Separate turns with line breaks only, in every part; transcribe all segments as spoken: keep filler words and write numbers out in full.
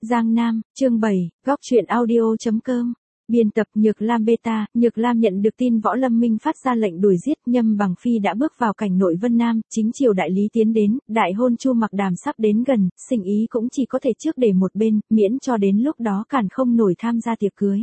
Giang Nam, chương bảy, góc truyện audio chấm com. Biên tập Nhược Lam Beta. Nhược Lam nhận được tin Võ Lâm Minh phát ra lệnh đuổi giết, Nhâm Bằng Phi đã bước vào cảnh nội Vân Nam, chính triều đại lý tiến đến, đại hôn Chu Mặc Đàm sắp đến gần, sinh ý cũng chỉ có thể trước để một bên, miễn cho đến lúc đó cản không nổi tham gia tiệc cưới.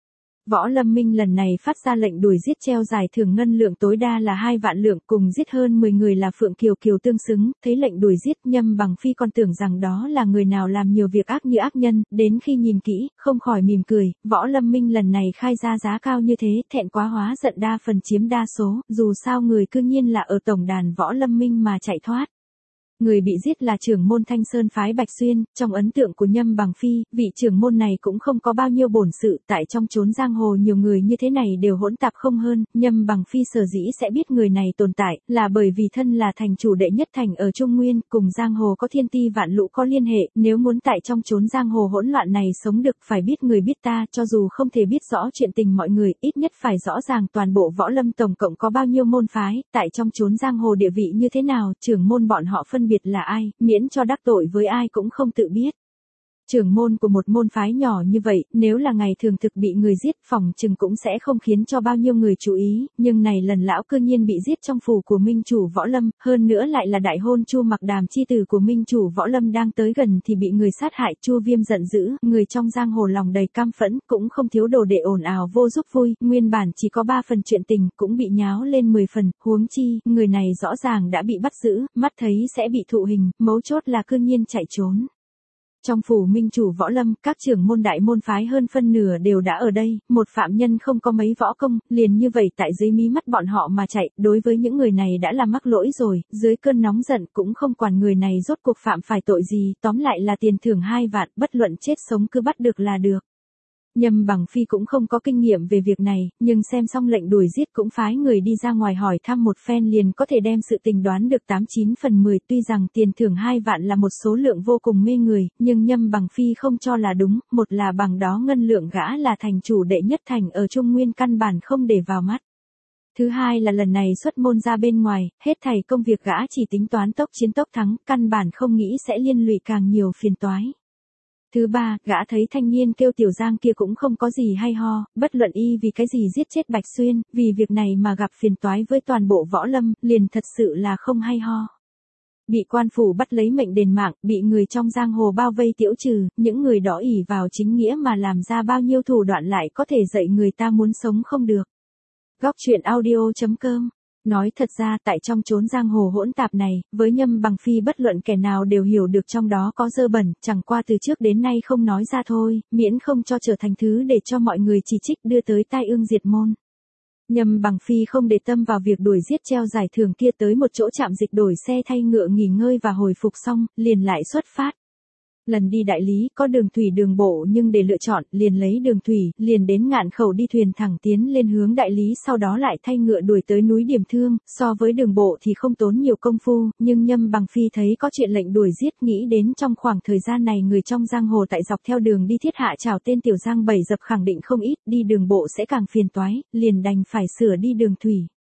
Võ Lâm Minh lần này phát ra lệnh đuổi giết, treo giải thưởng ngân lượng tối đa là hai vạn lượng, cùng giết hơn mười người là Phượng Kiều Kiều tương xứng. Thấy lệnh đuổi giết, Nhâm Bằng Phi còn tưởng rằng đó là người nào làm nhiều việc ác như ác nhân, đến khi nhìn kỹ, không khỏi mỉm cười. Võ Lâm Minh lần này khai ra giá cao như thế, thẹn quá hóa giận, đa phần chiếm đa số, dù sao người cư nhiên là ở tổng đàn Võ Lâm Minh mà chạy thoát. Người bị giết là trưởng môn Thanh Sơn phái Bạch Xuyên. Trong ấn tượng của Nhâm Bằng Phi, vị trưởng môn này cũng không có bao nhiêu bổn sự, tại trong chốn giang hồ nhiều người như thế này đều hỗn tạp không hơn. Nhâm Bằng Phi sở dĩ sẽ biết người này tồn tại, là bởi vì thân là thành chủ đệ nhất thành ở Trung Nguyên, cùng giang hồ có thiên ti vạn lũ có liên hệ, nếu muốn tại trong chốn giang hồ hỗn loạn này sống được, phải biết người biết ta, cho dù không thể biết rõ chuyện tình mọi người, ít nhất phải rõ ràng toàn bộ Võ Lâm tổng cộng có bao nhiêu môn phái, tại trong chốn giang hồ địa vị như thế nào, trưởng môn bọn họ phân biệt là ai, miễn cho đắc tội với ai cũng không tự biết. Trưởng môn của một môn phái nhỏ như vậy, nếu là ngày thường thực bị người giết, phòng chừng cũng sẽ không khiến cho bao nhiêu người chú ý, nhưng này lần lão cư nhiên bị giết trong phủ của minh chủ Võ Lâm, hơn nữa lại là đại hôn Chu Mặc Đàm chi tử của minh chủ Võ Lâm đang tới gần thì bị người sát hại. Chu Viêm giận dữ, người trong giang hồ lòng đầy cam phẫn, cũng không thiếu đồ để ồn ào vô giúp vui, nguyên bản chỉ có ba phần chuyện tình, cũng bị nháo lên mười phần, huống chi, người này rõ ràng đã bị bắt giữ, mắt thấy sẽ bị thụ hình, mấu chốt là cư nhiên chạy trốn. Trong phủ minh chủ Võ Lâm, các trưởng môn đại môn phái hơn phân nửa đều đã ở đây, một phạm nhân không có mấy võ công, liền như vậy tại dưới mí mắt bọn họ mà chạy, đối với những người này đã là mắc lỗi rồi, dưới cơn nóng giận cũng không quản người này rốt cuộc phạm phải tội gì, tóm lại là tiền thưởng hai vạn, bất luận chết sống cứ bắt được là được. Nhâm Bằng Phi cũng không có kinh nghiệm về việc này, nhưng xem xong lệnh đuổi giết cũng phái người đi ra ngoài hỏi thăm một phen liền có thể đem sự tình đoán được tám chín phần mười. Tuy rằng tiền thưởng hai vạn là một số lượng vô cùng mê người, nhưng Nhâm Bằng Phi không cho là đúng, một là bằng đó ngân lượng gã là thành chủ đệ nhất thành ở Trung Nguyên căn bản không để vào mắt. Thứ hai là lần này xuất môn ra bên ngoài, hết thảy công việc gã chỉ tính toán tốc chiến tốc thắng, căn bản không nghĩ sẽ liên lụy càng nhiều phiền toái. Thứ ba, gã thấy thanh niên kêu Tiểu Giang kia cũng không có gì hay ho, bất luận y vì cái gì giết chết Bạch Xuyên, vì việc này mà gặp phiền toái với toàn bộ Võ Lâm, liền thật sự là không hay ho. Bị quan phủ bắt lấy mệnh đền mạng, bị người trong giang hồ bao vây tiễu trừ, những người đó ỷ vào chính nghĩa mà làm ra bao nhiêu thủ đoạn lại có thể dạy người ta muốn sống không được. Góc truyện audio chấm com. Nói thật ra tại trong chốn giang hồ hỗn tạp này, với Nhâm Bằng Phi bất luận kẻ nào đều hiểu được trong đó có dơ bẩn, chẳng qua từ trước đến nay không nói ra thôi, miễn không cho trở thành thứ để cho mọi người chỉ trích đưa tới tai ương diệt môn. Nhâm Bằng Phi không để tâm vào việc đuổi giết, treo giải thưởng kia tới một chỗ trạm dịch đổi xe thay ngựa nghỉ ngơi và hồi phục xong, liền lại xuất phát. Lần đi đại lý, có đường thủy đường bộ nhưng để lựa chọn, liền lấy đường thủy, liền đến Ngạn Khẩu đi thuyền thẳng tiến lên hướng đại lý, sau đó lại thay ngựa đuổi tới núi Điểm Thương, so với đường bộ thì không tốn nhiều công phu, nhưng Nhâm Bằng Phi thấy có chuyện lệnh đuổi giết, nghĩ đến trong khoảng thời gian này người trong giang hồ tại dọc theo đường đi thiết hạ trảo tên Tiểu Giang bảy dập khẳng định không ít, đi đường bộ sẽ càng phiền toái, liền đành phải sửa đi đường thủy.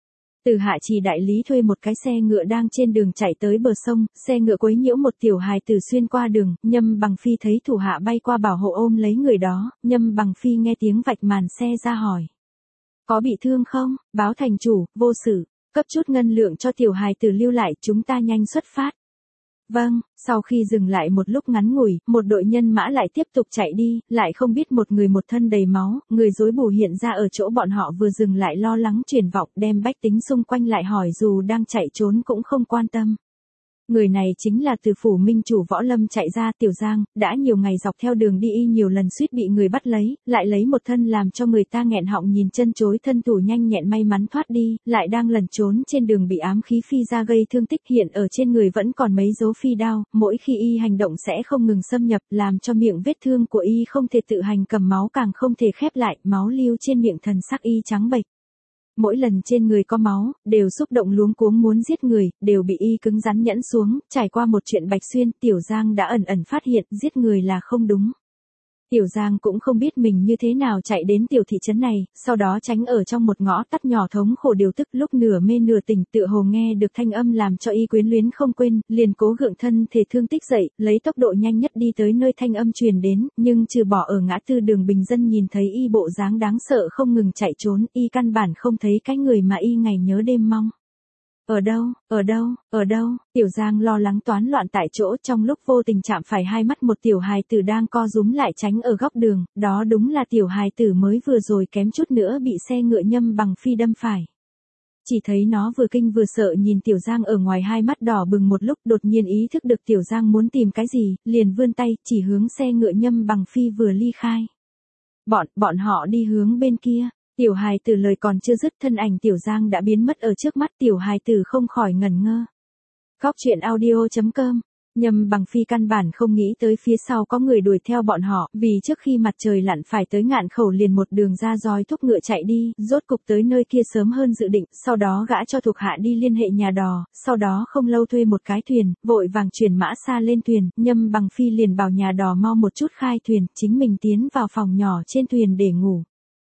Từ Hạ Trì đại lý thuê một cái xe ngựa đang trên đường chạy tới bờ sông, xe ngựa quấy nhiễu một tiểu hài tử xuyên qua đường, Nhâm Bằng Phi thấy thủ hạ bay qua bảo hộ ôm lấy người đó, Nhâm Bằng Phi nghe tiếng vạch màn xe ra hỏi. Có bị thương không? Báo thành chủ, vô sự, cấp chút ngân lượng cho tiểu hài tử lưu lại, chúng ta nhanh xuất phát. Vâng, sau khi dừng lại một lúc ngắn ngủi, một đội nhân mã lại tiếp tục chạy đi, lại không biết một người một thân đầy máu, người rối bù hiện ra ở chỗ bọn họ vừa dừng lại lo lắng truyền vọng, đem bách tính xung quanh lại hỏi dù đang chạy trốn cũng không quan tâm. Người này chính là từ phủ minh chủ Võ Lâm chạy ra Tiểu Giang, đã nhiều ngày dọc theo đường đi y nhiều lần suýt bị người bắt lấy, lại lấy một thân làm cho người ta nghẹn họng nhìn chân chối, thân thủ nhanh nhẹn may mắn thoát đi, lại đang lẩn trốn trên đường bị ám khí phi ra gây thương tích, hiện ở trên người vẫn còn mấy dấu phi đao, mỗi khi y hành động sẽ không ngừng xâm nhập, làm cho miệng vết thương của y không thể tự hành cầm máu, càng không thể khép lại, máu lưu trên miệng, thần sắc y trắng bệch. Mỗi lần trên người có máu, đều xúc động luống cuống muốn giết người, đều bị y cứng rắn nhẫn xuống, trải qua một chuyện Bạch Xuyên, Tiểu Giang đã ẩn ẩn phát hiện, giết người là không đúng. Tiểu Giang cũng không biết mình như thế nào chạy đến tiểu thị trấn này, sau đó tránh ở trong một ngõ tắt nhỏ thống khổ điều tức, lúc nửa mê nửa tỉnh tựa hồ nghe được thanh âm làm cho y quyến luyến không quên, liền cố gượng thân thể thương tích dậy, lấy tốc độ nhanh nhất đi tới nơi thanh âm truyền đến, nhưng trừ bỏ ở ngã tư đường bình dân nhìn thấy y bộ dáng đáng sợ không ngừng chạy trốn, y căn bản không thấy cái người mà y ngày nhớ đêm mong. Ở đâu, ở đâu, ở đâu, Tiểu Giang lo lắng toán loạn tại chỗ, trong lúc vô tình chạm phải hai mắt một tiểu hài tử đang co rúm lại tránh ở góc đường, đó đúng là tiểu hài tử mới vừa rồi kém chút nữa bị xe ngựa nhâm bằng phi đâm phải. Chỉ thấy nó vừa kinh vừa sợ nhìn Tiểu Giang ở ngoài, hai mắt đỏ bừng một lúc, đột nhiên ý thức được Tiểu Giang muốn tìm cái gì, liền vươn tay chỉ hướng xe ngựa nhâm bằng phi vừa ly khai. Bọn, bọn họ đi hướng bên kia. Tiểu hài tử lời còn chưa dứt, thân ảnh Tiểu Giang đã biến mất ở trước mắt, tiểu hài tử không khỏi ngẩn ngơ. Góc truyện audio chấm com. Nhâm bằng phi căn bản không nghĩ tới phía sau có người đuổi theo bọn họ, vì trước khi mặt trời lặn phải tới Ngạn Khẩu liền một đường ra roi thúc ngựa chạy đi, rốt cục tới nơi kia sớm hơn dự định, sau đó gã cho thuộc hạ đi liên hệ nhà đò, sau đó không lâu thuê một cái thuyền, vội vàng chuyển mã xa lên thuyền, Nhâm bằng phi liền bảo nhà đò mau một chút khai thuyền, chính mình tiến vào phòng nhỏ trên thuyền để ngủ.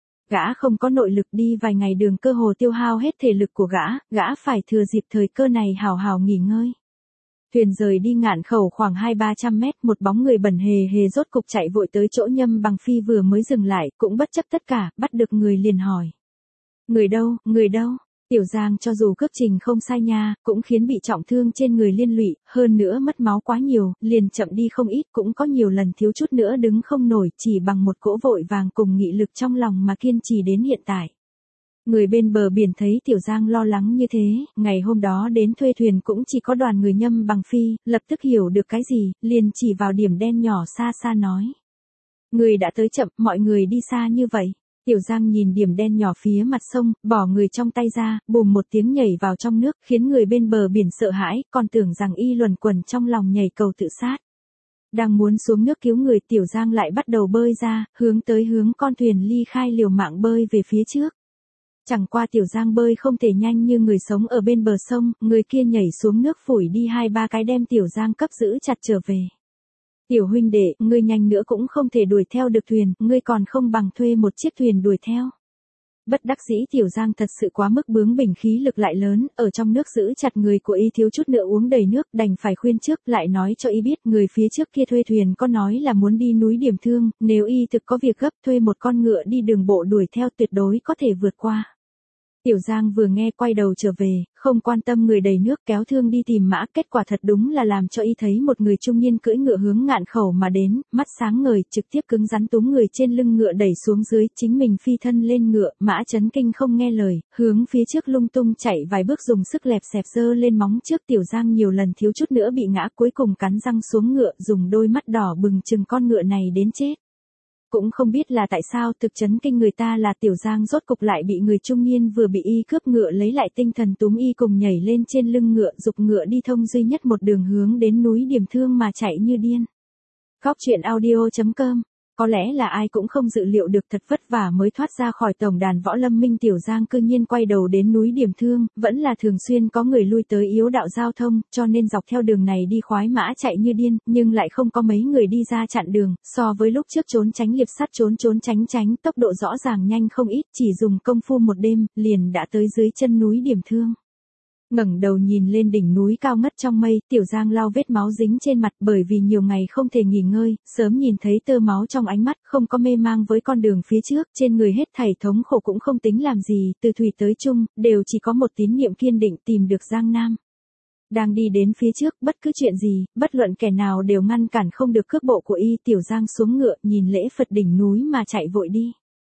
Gã không có nội lực, đi vài ngày đường cơ hồ tiêu hao hết thể lực của gã, gã phải thừa dịp thời cơ này hào hào nghỉ ngơi. Thuyền rời đi Ngạn Khẩu khoảng hai ba trăm mét, một bóng người bẩn hề hề rốt cục chạy vội tới chỗ Nhâm bằng phi vừa mới dừng lại, cũng bất chấp tất cả, bắt được người liền hỏi. Người đâu, người đâu? Tiểu Giang cho dù cước trình không sai nha, cũng khiến bị trọng thương trên người liên lụy, hơn nữa mất máu quá nhiều, liền chậm đi không ít, cũng có nhiều lần thiếu chút nữa đứng không nổi, chỉ bằng một cỗ vội vàng cùng nghị lực trong lòng mà kiên trì đến hiện tại. Người bên bờ biển thấy Tiểu Giang lo lắng như thế, ngày hôm đó đến thuê thuyền cũng chỉ có đoàn người Nhâm bằng phi, lập tức hiểu được cái gì, liền chỉ vào điểm đen nhỏ xa xa nói. Người đã tới chậm, mọi người đi xa như vậy. Tiểu Giang nhìn điểm đen nhỏ phía mặt sông, bỏ người trong tay ra, bùm một tiếng nhảy vào trong nước, khiến người bên bờ biển sợ hãi, còn tưởng rằng y luẩn quẩn trong lòng nhảy cầu tự sát. Đang muốn xuống nước cứu người, Tiểu Giang lại bắt đầu bơi ra, hướng tới hướng con thuyền ly khai, liều mạng bơi về phía trước. Chẳng qua Tiểu Giang bơi không thể nhanh như người sống ở bên bờ sông, người kia nhảy xuống nước phủi đi hai ba cái đem Tiểu Giang cấp giữ chặt trở về. Tiểu huynh đệ, ngươi nhanh nữa cũng không thể đuổi theo được thuyền, ngươi còn không bằng thuê một chiếc thuyền đuổi theo. Bất đắc dĩ Tiểu Giang thật sự quá mức bướng bỉnh, khí lực lại lớn, ở trong nước giữ chặt người của y thiếu chút nữa uống đầy nước, đành phải khuyên trước, lại nói cho y biết người phía trước kia thuê thuyền có nói là muốn đi núi Điểm Thương, nếu y thực có việc gấp thuê một con ngựa đi đường bộ đuổi theo tuyệt đối có thể vượt qua. Tiểu Giang vừa nghe quay đầu trở về, không quan tâm người đầy nước kéo thương đi tìm mã, kết quả thật đúng là làm cho y thấy một người trung niên cưỡi ngựa hướng Ngạn Khẩu mà đến, mắt sáng ngời, trực tiếp cứng rắn túm người trên lưng ngựa đẩy xuống dưới, chính mình phi thân lên ngựa, mã chấn kinh không nghe lời, hướng phía trước lung tung chạy vài bước dùng sức lẹp xẹp giơ lên móng trước. Tiểu Giang nhiều lần thiếu chút nữa bị ngã, cuối cùng cắn răng xuống ngựa, dùng đôi mắt đỏ bừng chừng con ngựa này đến chết. Cũng không biết là tại sao, thực chấn kinh người ta là Tiểu Giang rốt cục lại bị người trung niên vừa bị y cướp ngựa lấy lại tinh thần túm y cùng nhảy lên trên lưng ngựa, giục ngựa đi thông duy nhất một đường hướng đến núi Điểm Thương mà chạy như điên. Góc truyện audio chấm com. Có lẽ là ai cũng không dự liệu được thật vất vả mới thoát ra khỏi tổng đàn võ lâm minh, Tiểu Giang cư nhiên quay đầu đến núi Điểm Thương, vẫn là thường xuyên có người lui tới yếu đạo giao thông, cho nên dọc theo đường này đi khoái mã chạy như điên, nhưng lại không có mấy người đi ra chặn đường, so với lúc trước trốn tránh liệp sắt trốn trốn tránh tránh, tốc độ rõ ràng nhanh không ít, chỉ dùng công phu một đêm, liền đã tới dưới chân núi Điểm Thương. Ngẩng đầu nhìn lên đỉnh núi cao ngất trong mây, Tiểu Giang lau vết máu dính trên mặt, bởi vì nhiều ngày không thể nghỉ ngơi, sớm nhìn thấy tơ máu trong ánh mắt, không có mê mang với con đường phía trước, trên người hết thảy thống khổ cũng không tính làm gì, từ thủy tới chung, đều chỉ có một tín niệm kiên định tìm được Giang Nam. Đang đi đến phía trước, bất cứ chuyện gì, bất luận kẻ nào đều ngăn cản không được cước bộ của y. Tiểu Giang xuống ngựa, nhìn lễ Phật đỉnh núi mà chạy vội đi.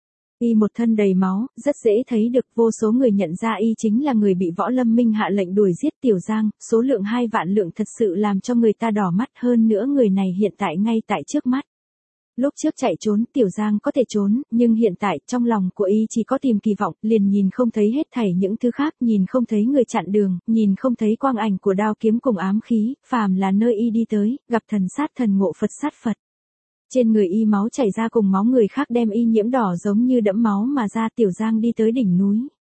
Y một thân đầy máu, rất dễ thấy được, vô số người nhận ra y chính là người bị võ lâm minh hạ lệnh đuổi giết Tiểu Giang, số lượng hai vạn lượng thật sự làm cho người ta đỏ mắt, hơn nữa người này hiện tại ngay tại trước mắt. Lúc trước chạy trốn, Tiểu Giang có thể trốn, nhưng hiện tại, trong lòng của y chỉ có tìm kỳ vọng, liền nhìn không thấy hết thảy những thứ khác, nhìn không thấy người chặn đường, nhìn không thấy quang ảnh của đao kiếm cùng ám khí, phàm là nơi y đi tới, gặp thần sát thần, ngộ Phật sát Phật. Trên người y máu chảy ra cùng máu người khác đem y nhiễm đỏ giống như đẫm máu mà ra. Tiểu Giang đi tới đỉnh núi.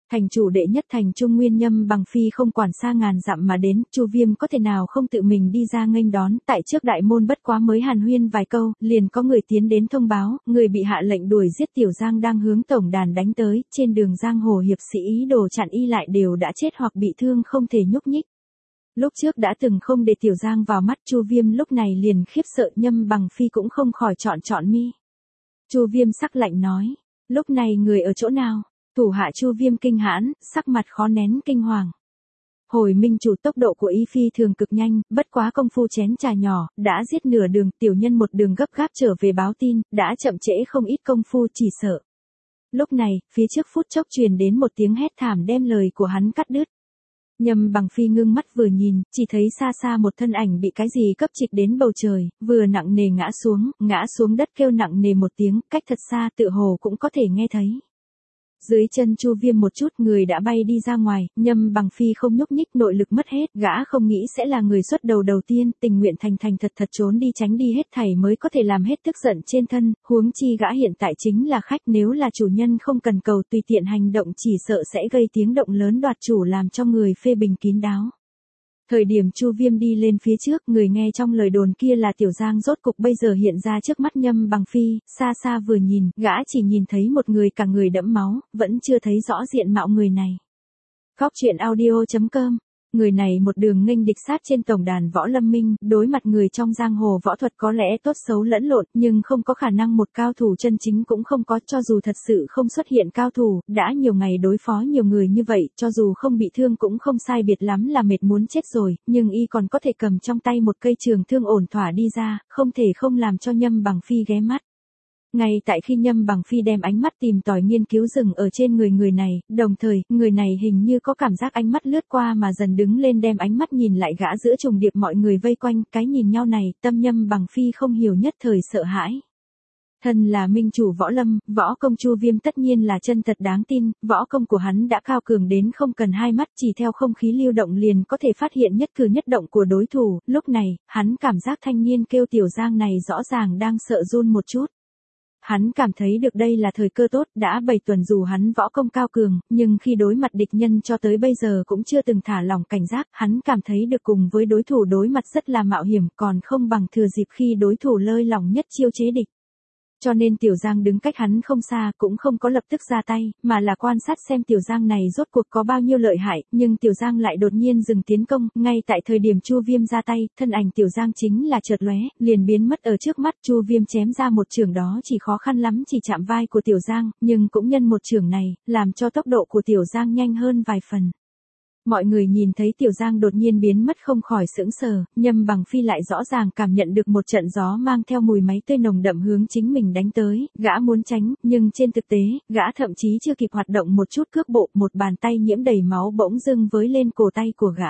Thành chủ đệ nhất thành Trung Nguyên Nhâm Bằng Phi không quản xa ngàn dặm mà đến, Chu Viêm có thể nào không tự mình đi ra nghênh đón, tại trước đại môn bất quá mới hàn huyên vài câu, liền có người tiến đến thông báo, người bị hạ lệnh đuổi giết Tiểu Giang đang hướng tổng đàn đánh tới, trên đường giang hồ hiệp sĩ ý đồ chặn y lại đều đã chết hoặc bị thương không thể nhúc nhích. Lúc trước đã từng không để Tiểu Giang vào mắt, Chu Viêm lúc này liền khiếp sợ, Nhâm Bằng Phi cũng không khỏi trọn trọn mi. Chu Viêm sắc lạnh nói, lúc này người ở chỗ nào? Thủ hạ Chu Viêm kinh hãi, sắc mặt khó nén kinh hoàng. Hồi minh chủ, tốc độ của y phi thường cực nhanh, bất quá công phu chén trà nhỏ, đã giết nửa đường, tiểu nhân một đường gấp gáp trở về báo tin, đã chậm trễ không ít công phu, chỉ sợ. Lúc này, phía trước phút chốc truyền đến một tiếng hét thảm đem lời của hắn cắt đứt. Nhâm Bằng Phi ngưng mắt vừa nhìn, chỉ thấy xa xa một thân ảnh bị cái gì cấp trịch đến bầu trời, vừa nặng nề ngã xuống, ngã xuống đất kêu nặng nề một tiếng, cách thật xa tựa hồ cũng có thể nghe thấy. Dưới chân Chu Viêm một chút, người đã bay đi ra ngoài, Nhâm Bằng Phi không nhúc nhích, nội lực mất hết, gã không nghĩ sẽ là người xuất đầu đầu tiên, tình nguyện thành thành thật thật trốn đi tránh đi hết thảy mới có thể làm hết tức giận trên thân, huống chi gã hiện tại chính là khách, nếu là chủ nhân không cần cầu tùy tiện hành động chỉ sợ sẽ gây tiếng động lớn đoạt chủ làm cho người phê bình kín đáo. Thời điểm Chu Viêm đi lên phía trước, người nghe trong lời đồn kia là Tiểu Giang rốt cục bây giờ hiện ra trước mắt Nhâm Bằng Phi, xa xa vừa nhìn, gã chỉ nhìn thấy một người cả người đẫm máu, vẫn chưa thấy rõ diện mạo người này. Góc truyện audio chấm com. Người này một đường nghênh địch sát trên tổng đàn võ lâm minh, đối mặt người trong giang hồ võ thuật có lẽ tốt xấu lẫn lộn, nhưng không có khả năng một cao thủ chân chính cũng không có, cho dù thật sự không xuất hiện cao thủ, đã nhiều ngày đối phó nhiều người như vậy, cho dù không bị thương cũng không sai biệt lắm là mệt muốn chết rồi, nhưng y còn có thể cầm trong tay một cây trường thương ổn thỏa đi ra, không thể không làm cho Nhâm Bằng Phi ghé mắt. Ngay tại khi Nhâm Bằng Phi đem ánh mắt tìm tòi nghiên cứu dừng ở trên người người này, đồng thời, người này hình như có cảm giác ánh mắt lướt qua mà dần đứng lên đem ánh mắt nhìn lại gã giữa trùng điệp mọi người vây quanh, cái nhìn nhau này, tâm Nhâm Bằng Phi không hiểu nhất thời sợ hãi. Thân là minh chủ võ lâm, võ công Chu Viêm tất nhiên là chân thật đáng tin, võ công của hắn đã cao cường đến không cần hai mắt, chỉ theo không khí lưu động liền có thể phát hiện nhất cử nhất động của đối thủ, lúc này, hắn cảm giác thanh niên kêu Tiểu Giang này rõ ràng đang sợ run một chút. Hắn cảm thấy được đây là thời cơ tốt, đã bảy tuần dù hắn võ công cao cường, nhưng khi đối mặt địch nhân cho tới bây giờ cũng chưa từng thả lỏng cảnh giác, hắn cảm thấy được cùng với đối thủ đối mặt rất là mạo hiểm, còn không bằng thừa dịp khi đối thủ lơi lỏng nhất chiêu chế địch. Cho nên Tiểu Giang đứng cách hắn không xa, cũng không có lập tức ra tay, mà là quan sát xem Tiểu Giang này rốt cuộc có bao nhiêu lợi hại, nhưng Tiểu Giang lại đột nhiên dừng tiến công, ngay tại thời điểm Chu Viêm ra tay, thân ảnh Tiểu Giang chính là chợt lóe, liền biến mất ở trước mắt, Chu Viêm chém ra một chưởng đó chỉ khó khăn lắm chỉ chạm vai của Tiểu Giang, nhưng cũng nhân một chưởng này, làm cho tốc độ của Tiểu Giang nhanh hơn vài phần. Mọi người nhìn thấy Tiểu Giang đột nhiên biến mất không khỏi sững sờ, Nhâm Bằng Phi lại rõ ràng cảm nhận được một trận gió mang theo mùi máy tươi nồng đậm hướng chính mình đánh tới, gã muốn tránh, nhưng trên thực tế, gã thậm chí chưa kịp hoạt động một chút cước bộ, một bàn tay nhiễm đầy máu bỗng dưng với lên cổ tay của gã.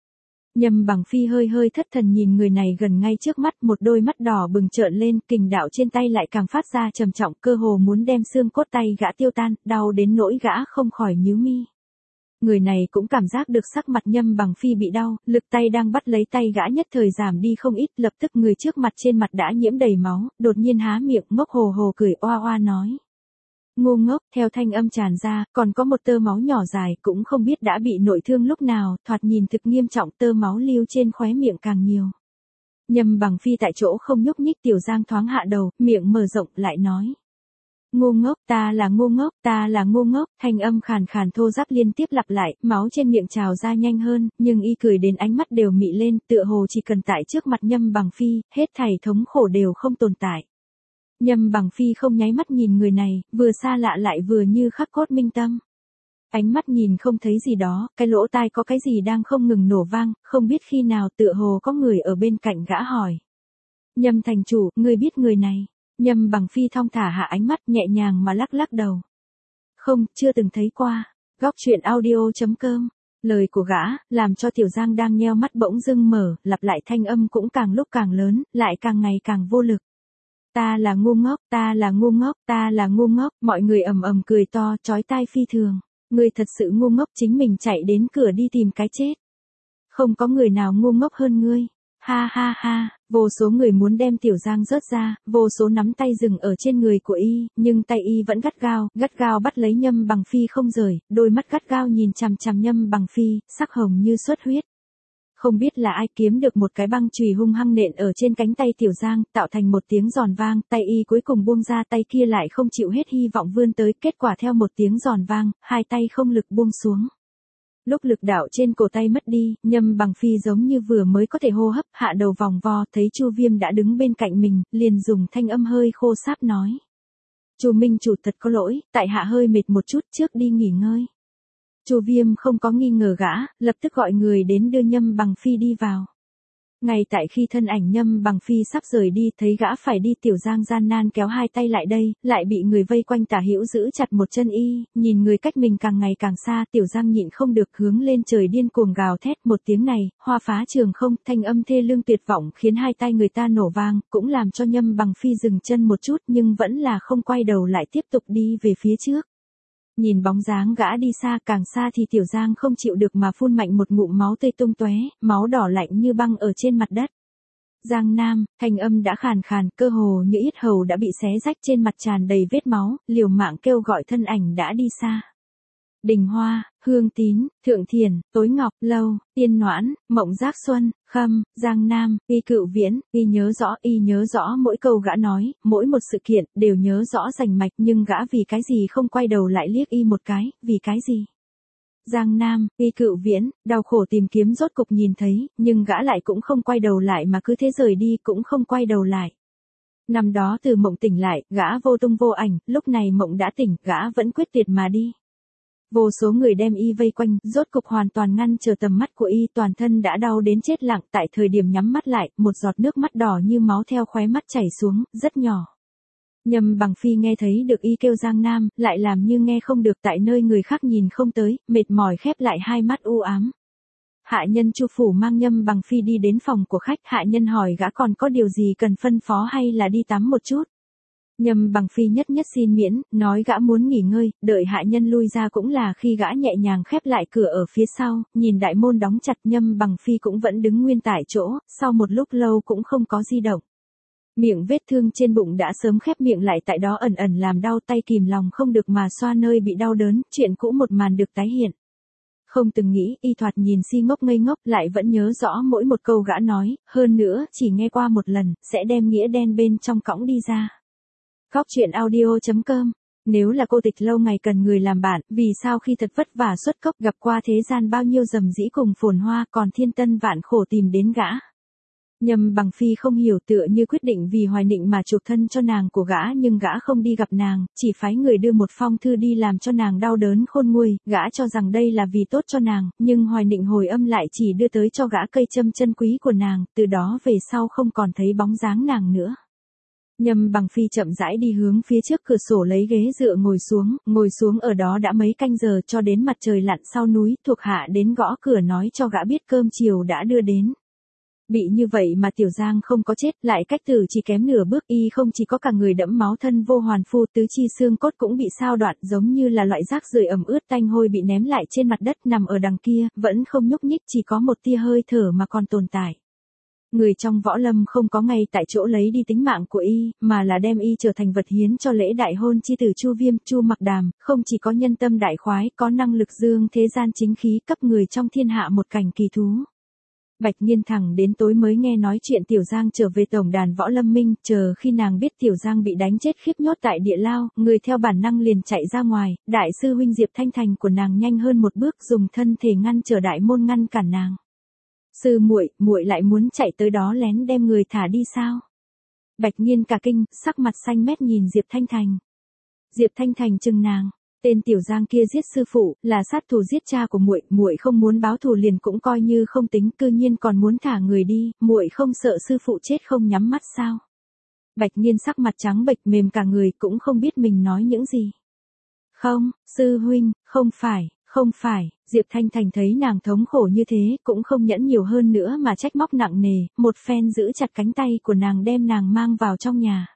Nhâm Bằng Phi hơi hơi thất thần nhìn người này gần ngay trước mắt, một đôi mắt đỏ bừng trợn lên, kình đạo trên tay lại càng phát ra trầm trọng, cơ hồ muốn đem xương cốt tay gã tiêu tan, đau đến nỗi gã không khỏi nhíu mi. Người này cũng cảm giác được sắc mặt Nhâm Bằng Phi bị đau, lực tay đang bắt lấy tay gã nhất thời giảm đi không ít, lập tức người trước mặt trên mặt đã nhiễm đầy máu, đột nhiên há miệng ngốc hồ hồ cười oa oa nói. Ngu ngốc, theo thanh âm tràn ra, còn có một tơ máu nhỏ dài, cũng không biết đã bị nội thương lúc nào, thoạt nhìn thực nghiêm trọng, tơ máu lưu trên khóe miệng càng nhiều. Nhâm Bằng Phi tại chỗ không nhúc nhích, Tiểu Giang thoáng hạ đầu, miệng mở rộng lại nói. Ngu ngốc, ta là ngu ngốc, ta là ngu ngốc, thanh âm khàn khàn thô ráp liên tiếp lặp lại, máu trên miệng trào ra nhanh hơn, nhưng y cười đến ánh mắt đều mị lên, tựa hồ chỉ cần tại trước mặt Nhâm Bằng Phi, hết thảy thống khổ đều không tồn tại. Nhâm Bằng Phi không nháy mắt nhìn người này, vừa xa lạ lại vừa như khắc cốt minh tâm. Ánh mắt nhìn không thấy gì đó, cái lỗ tai có cái gì đang không ngừng nổ vang, không biết khi nào tựa hồ có người ở bên cạnh gã hỏi. Nhâm thành chủ, ngươi biết người này? Nhâm Bằng Phi thong thả hạ ánh mắt nhẹ nhàng mà lắc lắc đầu. Không, chưa từng thấy qua. Góc truyện audio chấm com. Lời của gã, làm cho Tiểu Giang đang nheo mắt bỗng dưng mở, lặp lại thanh âm cũng càng lúc càng lớn, lại càng ngày càng vô lực. Ta là ngu ngốc, ta là ngu ngốc, ta là ngu ngốc, mọi người ầm ầm cười to, chói tai phi thường. Ngươi thật sự ngu ngốc, chính mình chạy đến cửa đi tìm cái chết. Không có người nào ngu ngốc hơn ngươi. Ha ha ha. Vô số người muốn đem Tiểu Giang rớt ra, vô số nắm tay dừng ở trên người của y, nhưng tay y vẫn gắt gao, gắt gao bắt lấy Nhâm Bằng Phi không rời, đôi mắt gắt gao nhìn chằm chằm Nhâm Bằng Phi, sắc hồng như xuất huyết. Không biết là ai kiếm được một cái băng chùy hung hăng nện ở trên cánh tay Tiểu Giang, tạo thành một tiếng giòn vang, tay y cuối cùng buông ra, tay kia lại không chịu hết hy vọng vươn tới, kết quả theo một tiếng giòn vang, hai tay không lực buông xuống. Lúc lực đạo trên cổ tay mất đi, Nhâm Bằng Phi giống như vừa mới có thể hô hấp, hạ đầu vòng vo, thấy Chu Viêm đã đứng bên cạnh mình, liền dùng thanh âm hơi khô sáp nói: "Chu minh chủ thật có lỗi, tại hạ hơi mệt một chút, trước đi nghỉ ngơi." Chu Viêm không có nghi ngờ gã, lập tức gọi người đến đưa Nhâm Bằng Phi đi vào. Ngay tại khi thân ảnh Nhâm Bằng Phi sắp rời đi, thấy gã phải đi, Tiểu Giang gian nan kéo hai tay lại đây, lại bị người vây quanh tả hữu giữ chặt một chân y, nhìn người cách mình càng ngày càng xa, Tiểu Giang nhịn không được hướng lên trời điên cuồng gào thét một tiếng này, hoa phá trường không, thanh âm thê lương tuyệt vọng khiến hai tay người ta nổ vang, cũng làm cho Nhâm Bằng Phi dừng chân một chút nhưng vẫn là không quay đầu lại tiếp tục đi về phía trước. Nhìn bóng dáng gã đi xa, càng xa thì Tiểu Giang không chịu được mà phun mạnh một ngụm máu tươi tung tóe, máu đỏ lạnh như băng ở trên mặt đất. "Giang Nam", thanh âm đã khàn khàn, cơ hồ như yết hầu đã bị xé rách, trên mặt tràn đầy vết máu, liều mạng kêu gọi thân ảnh đã đi xa. Đình Hoa, Hương Tín, Thượng Thiền, Tối Ngọc, Lâu, Tiên Noãn, Mộng Giác Xuân, Khâm, Giang Nam, Y Cựu Viễn, y nhớ rõ, y nhớ rõ mỗi câu gã nói, mỗi một sự kiện, đều nhớ rõ rành mạch, nhưng gã vì cái gì không quay đầu lại liếc y một cái, vì cái gì? Giang Nam, Y Cựu Viễn, đau khổ tìm kiếm rốt cục nhìn thấy, nhưng gã lại cũng không quay đầu lại mà cứ thế rời đi, cũng không quay đầu lại. Năm đó từ mộng tỉnh lại, gã vô tung vô ảnh, lúc này mộng đã tỉnh, gã vẫn quyết tuyệt mà đi. Vô số người đem y vây quanh, rốt cục hoàn toàn ngăn trở tầm mắt của y, toàn thân đã đau đến chết lặng, tại thời điểm nhắm mắt lại, một giọt nước mắt đỏ như máu theo khóe mắt chảy xuống, rất nhỏ. Nhâm Bằng Phi nghe thấy được y kêu Giang Nam, lại làm như nghe không được, tại nơi người khác nhìn không tới, mệt mỏi khép lại hai mắt u ám. Hạ nhân Chu phủ mang Nhâm Bằng Phi đi đến phòng của khách, hạ nhân hỏi gã còn có điều gì cần phân phó hay là đi tắm một chút. Nhâm Bằng Phi nhất nhất xin miễn, nói gã muốn nghỉ ngơi, đợi hạ nhân lui ra cũng là khi gã nhẹ nhàng khép lại cửa ở phía sau, nhìn đại môn đóng chặt, Nhâm Bằng Phi cũng vẫn đứng nguyên tại chỗ, sau một lúc lâu cũng không có di động. Miệng vết thương trên bụng đã sớm khép miệng lại, tại đó ẩn ẩn làm đau, tay kìm lòng không được mà xoa nơi bị đau đớn, chuyện cũ một màn được tái hiện. Không từng nghĩ, y thoạt nhìn si ngốc ngây ngốc, lại vẫn nhớ rõ mỗi một câu gã nói, hơn nữa, chỉ nghe qua một lần, sẽ đem nghĩa đen bên trong cõng đi ra. Góc truyện audio chấm com. Nếu là cô tịch lâu ngày cần người làm bạn, vì sao khi thật vất vả xuất cốc gặp qua thế gian bao nhiêu rầm rĩ cùng phồn hoa, còn thiên tân vạn khổ tìm đến gã. Nhâm Bằng Phi không hiểu, tựa như quyết định vì Hoài Nịnh mà chuộc thân cho nàng của gã, nhưng gã không đi gặp nàng, chỉ phái người đưa một phong thư đi làm cho nàng đau đớn khôn nguôi, gã cho rằng đây là vì tốt cho nàng, nhưng Hoài Nịnh hồi âm lại chỉ đưa tới cho gã cây châm chân quý của nàng, từ đó về sau không còn thấy bóng dáng nàng nữa. Nhâm Bằng Phi chậm rãi đi hướng phía trước cửa sổ, lấy ghế dựa ngồi xuống, ngồi xuống ở đó đã mấy canh giờ, cho đến mặt trời lặn sau núi, thuộc hạ đến gõ cửa nói cho gã biết cơm chiều đã đưa đến. Bị như vậy mà Tiểu Giang không có chết, lại cách tử chỉ kém nửa bước, y không chỉ có cả người đẫm máu, thân vô hoàn phu, tứ chi xương cốt cũng bị sao đoạn, giống như là loại rác rưởi ẩm ướt tanh hôi bị ném lại trên mặt đất, nằm ở đằng kia, vẫn không nhúc nhích, chỉ có một tia hơi thở mà còn tồn tại. Người trong võ lâm không có ngay tại chỗ lấy đi tính mạng của y, mà là đem y trở thành vật hiến cho lễ đại hôn chi tử Chu Viêm, Chu Mặc Đàm, không chỉ có nhân tâm đại khoái, có năng lực dương thế gian chính khí, cấp người trong thiên hạ một cảnh kỳ thú. Bạch Nghiên thẳng đến tối mới nghe nói chuyện Tiểu Giang trở về tổng đàn võ lâm minh, chờ khi nàng biết Tiểu Giang bị đánh chết khiếp nhốt tại địa lao, người theo bản năng liền chạy ra ngoài, đại sư huynh Diệp Thanh Thành của nàng nhanh hơn một bước, dùng thân thể ngăn trở đại môn ngăn cản nàng. Sư muội, muội lại muốn chạy tới đó lén đem người thả đi sao? Bạch Nghiên cả kinh, sắc mặt xanh mét nhìn Diệp Thanh Thành. Diệp Thanh Thành chừng nàng, tên Tiểu Giang kia giết sư phụ, là sát thủ giết cha của muội, muội không muốn báo thù liền cũng coi như không tính, cư nhiên còn muốn thả người đi, muội không sợ sư phụ chết không nhắm mắt sao? Bạch Nghiên sắc mặt trắng bệch, mềm cả người, cũng không biết mình nói những gì. Không, sư huynh, không phải. Không phải, Diệp Thanh Thành thấy nàng thống khổ như thế, cũng không nhẫn nhiều hơn nữa mà trách móc nặng nề, một phen giữ chặt cánh tay của nàng đem nàng mang vào trong nhà.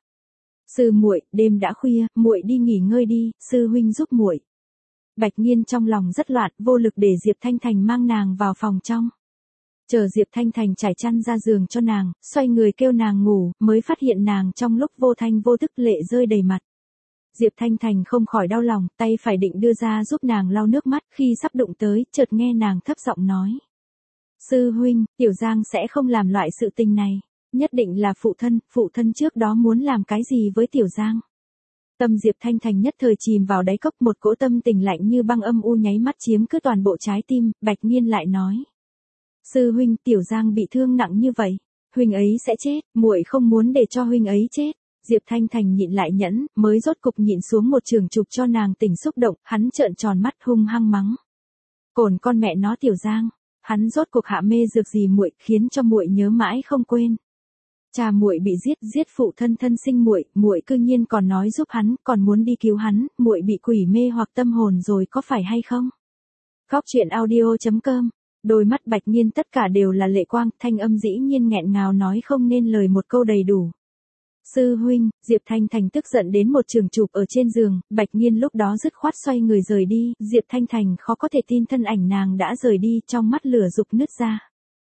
Sư muội, đêm đã khuya, muội đi nghỉ ngơi đi, sư huynh giúp muội. Bạch Nghiên trong lòng rất loạn, vô lực để Diệp Thanh Thành mang nàng vào phòng trong. Chờ Diệp Thanh Thành trải chăn ra giường cho nàng, xoay người kêu nàng ngủ, mới phát hiện nàng trong lúc vô thanh vô tức lệ rơi đầy mặt. Diệp Thanh Thành không khỏi đau lòng, tay phải định đưa ra giúp nàng lau nước mắt, khi sắp đụng tới, chợt nghe nàng thấp giọng nói. Sư huynh, Tiểu Giang sẽ không làm loại sự tình này. Nhất định là phụ thân, phụ thân trước đó muốn làm cái gì với Tiểu Giang. Tâm Diệp Thanh Thành nhất thời chìm vào đáy cốc, một cỗ tâm tình lạnh như băng âm u nháy mắt chiếm cứ toàn bộ trái tim, Bạch Nghiên lại nói. Sư huynh, Tiểu Giang bị thương nặng như vậy, huynh ấy sẽ chết, muội không muốn để cho huynh ấy chết. Diệp Thanh Thành nhịn lại nhẫn, mới rốt cục nhịn xuống một trường chụp cho nàng tỉnh xúc động, hắn trợn tròn mắt hung hăng mắng. Cồn con mẹ nó Tiểu Giang, hắn rốt cục hạ mê dược gì muội, khiến cho muội nhớ mãi không quên. Cha muội bị giết, giết phụ thân thân sinh muội, muội cư nhiên còn nói giúp hắn, còn muốn đi cứu hắn, muội bị quỷ mê hoặc tâm hồn rồi có phải hay không? Góc truyện audio chấm com. Đôi mắt Bạch Nghiên tất cả đều là lệ quang, thanh âm dĩ nhiên nghẹn ngào nói không nên lời một câu đầy đủ. Sư huynh, Diệp Thanh Thành tức giận đến một trường chụp ở trên giường, Bạch Nghiên lúc đó dứt khoát xoay người rời đi, Diệp Thanh Thành khó có thể tin thân ảnh nàng đã rời đi, trong mắt lửa dục nứt ra.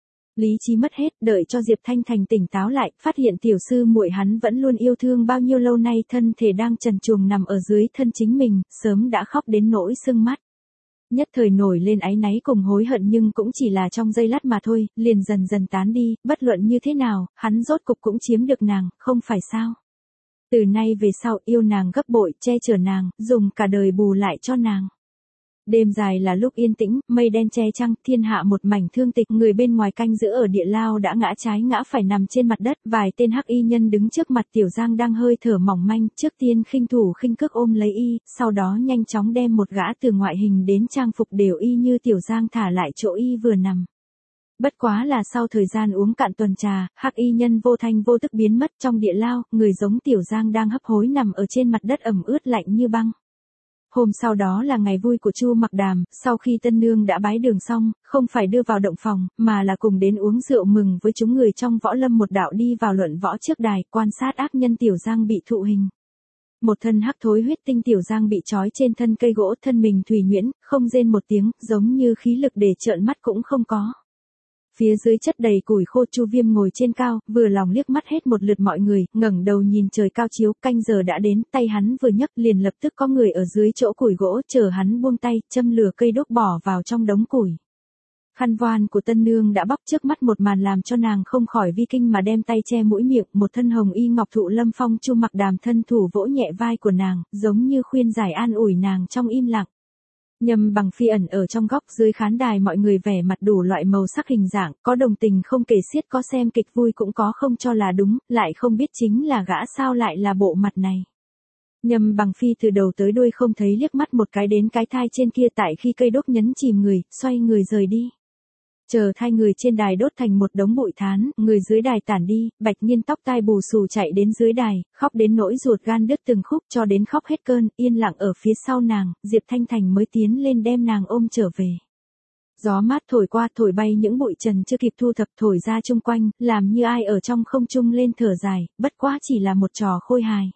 Lý trí mất hết, đợi cho Diệp Thanh Thành tỉnh táo lại, phát hiện tiểu sư muội hắn vẫn luôn yêu thương bao nhiêu lâu nay, thân thể đang trần truồng nằm ở dưới thân chính mình, sớm đã khóc đến nỗi sưng mắt. Nhất thời nổi lên áy náy cùng hối hận, nhưng cũng chỉ là trong giây lát mà thôi, liền dần dần tán đi, bất luận như thế nào, hắn rốt cục cũng chiếm được nàng, không phải sao? Từ nay về sau yêu nàng gấp bội, che chở nàng, dùng cả đời bù lại cho nàng. Đêm dài là lúc yên tĩnh, mây đen che trăng, thiên hạ một mảnh thương tịch, người bên ngoài canh giữ ở địa lao đã ngã trái ngã phải nằm trên mặt đất, vài tên hắc y nhân đứng trước mặt Tiểu Giang đang hơi thở mỏng manh, trước tiên khinh thủ khinh cước ôm lấy y, sau đó nhanh chóng đem một gã từ ngoại hình đến trang phục đều y như Tiểu Giang thả lại chỗ y vừa nằm. Bất quá là sau thời gian uống cạn tuần trà, hắc y nhân vô thanh vô tức biến mất trong địa lao, người giống Tiểu Giang đang hấp hối nằm ở trên mặt đất ẩm ướt lạnh như băng. Hôm sau đó là ngày vui của Chu Mặc Đàm, sau khi tân nương đã bái đường xong, không phải đưa vào động phòng, mà là cùng đến uống rượu mừng với chúng người trong võ lâm, một đạo đi vào luận võ trước đài, quan sát ác nhân Tiểu Giang bị thụ hình. Một thân hắc thối huyết tinh Tiểu Giang bị trói trên thân cây gỗ, thân mình thùy nhuyễn, không rên một tiếng, giống như khí lực để trợn mắt cũng không có. Phía dưới chất đầy củi khô, Chu Viêm ngồi trên cao, vừa lòng liếc mắt hết một lượt mọi người, ngẩng đầu nhìn trời cao chiếu, canh giờ đã đến, tay hắn vừa nhấc liền lập tức có người ở dưới chỗ củi gỗ, chờ hắn buông tay, châm lửa cây đốt bỏ vào trong đống củi. Khăn voan của tân nương đã bóc, trước mắt một màn làm cho nàng không khỏi vi kinh mà đem tay che mũi miệng, một thân hồng y ngọc thụ lâm phong. Chu Mặc Đàm thân thủ vỗ nhẹ vai của nàng, giống như khuyên giải an ủi nàng trong im lặng. Nhâm Bằng Phi ẩn ở trong góc, dưới khán đài mọi người vẻ mặt đủ loại màu sắc hình dạng, có đồng tình không kể xiết, có xem kịch vui cũng có không cho là đúng, lại không biết chính là gã sao lại là bộ mặt này. Nhâm Bằng Phi từ đầu tới đuôi không thấy liếc mắt một cái đến cái thai trên kia, tại khi cây đốt nhấn chìm người, xoay người rời đi. Chờ thai người trên đài đốt thành một đống bụi than, người dưới đài tản đi, Bạch Nghiên tóc tai bù xù chạy đến dưới đài, khóc đến nỗi ruột gan đứt từng khúc, cho đến khóc hết cơn, yên lặng ở phía sau nàng, Diệp Thanh Thành mới tiến lên đem nàng ôm trở về. Gió mát thổi qua, thổi bay những bụi trần chưa kịp thu thập, thổi ra chung quanh, làm như ai ở trong không trung lên thở dài, bất quá chỉ là một trò khôi hài.